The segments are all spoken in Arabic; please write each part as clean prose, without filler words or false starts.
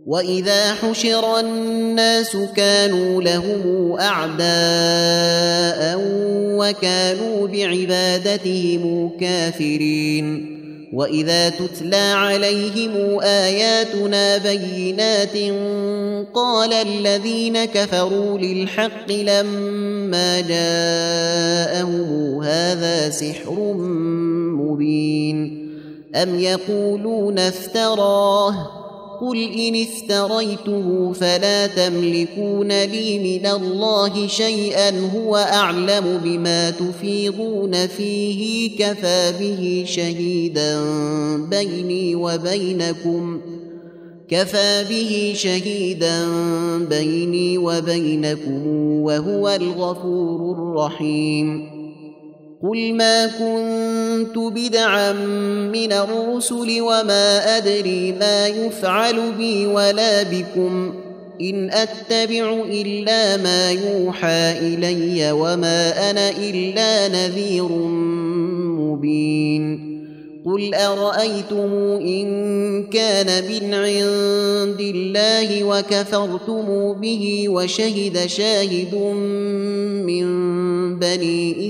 وإذا حشر الناس كانوا لهم أعداء وكانوا بعبادتهم كافرين وإذا تتلى عليهم آياتنا بينات قال الذين كفروا للحق لما جاءهم هذا سحر مبين أم يقولون افتراه قل إن افتريته فلا تملكون لي من الله شيئا هو أعلم بما تفيضون فيه كفى به شهيدا بيني وبينكم وهو الغفور الرحيم قل ما كنت بدعا من الرسل وما أدري ما يفعل بي ولا بكم إن أتبع إلا ما يوحى إلي وما أنا إلا نذير مبين قل أرأيتم إن كان من عند الله وكفرتم به وشهد شاهد من بني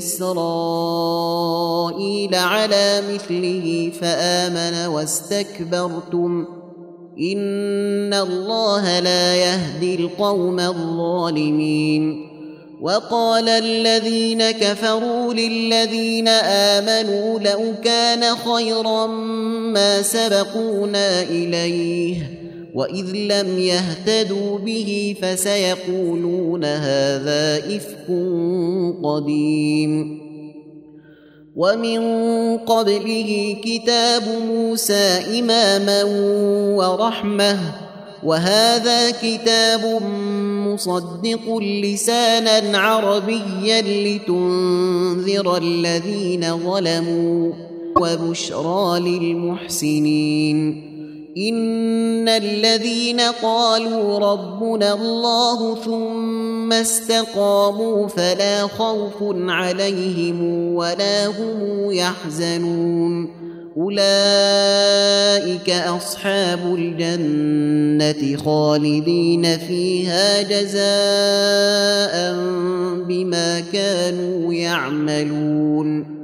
إسرائيل على مثله فآمن واستكبرتم إن الله لا يهدي القوم الظالمين وقال الذين كفروا للذين آمنوا لو كان خيرا ما سبقونا إليه وإذ لم يهتدوا به فسيقولون هذا إفك قديم ومن قبله كتاب موسى إماما ورحمة وهذا كتاب مصدق لسانا عربيا لتنذر الذين ظلموا وبشرى للمحسنين إن الذين قالوا ربنا الله ثم استقاموا فلا خوف عليهم ولا هم يحزنون أولئك أصحاب الجنة خالدين فيها جزاء بما كانوا يعملون